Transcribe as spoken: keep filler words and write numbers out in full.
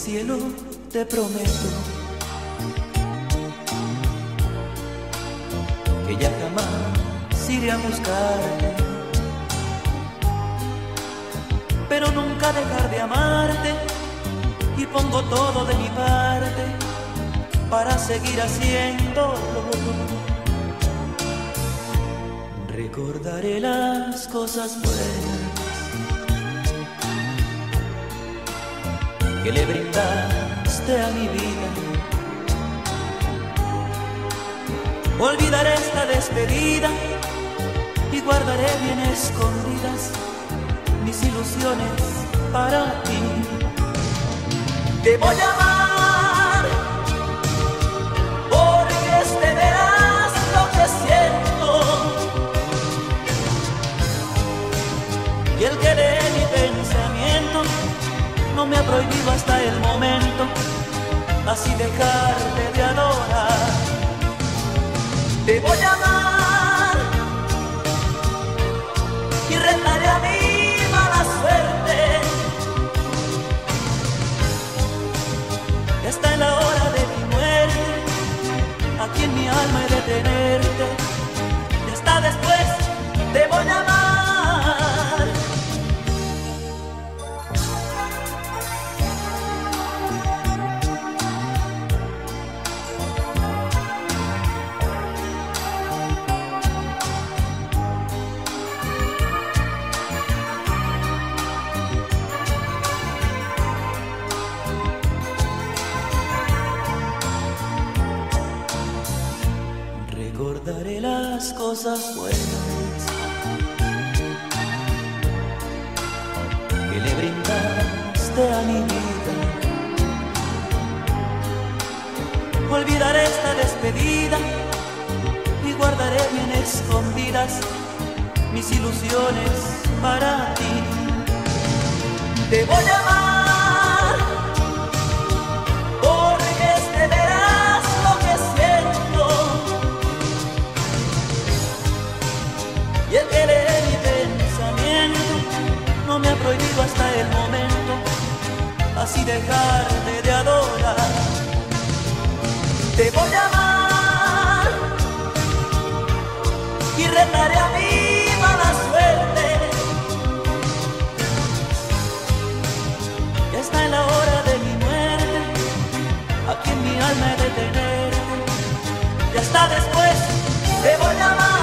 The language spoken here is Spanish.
cielo te prometo que ya jamás iré a buscarte, pero nunca dejar de amarte, y pongo todo de mi parte para seguir haciéndolo. Recordaré las cosas buenas que le brindaste a mi vida. Olvidaré esta despedida y guardaré bien escondidas mis ilusiones para ti. Te voy a amar porque este verás lo que siento, y el que lee mi pensamiento no me ha prohibido hasta el momento así dejarte de adorar. Te voy a amar y retaré a mi mala suerte. Está en la hora de mi muerte, aquí en mi alma he de tenerte, y hasta después te voy a amar. Recordaré las cosas buenas que le brindaste a mi vida. Olvidaré esta despedida y guardaré bien escondidas mis ilusiones para ti. Te voy a amar porque este verás lo que siento, y el que lee mi pensamiento no me ha prohibido hasta el momento así dejarte de adorar. Te voy a amar y retaré a mi mala suerte. Ya está en la hora de mi muerte, aquí en mi alma he de tenerte, y hasta después te voy a amar.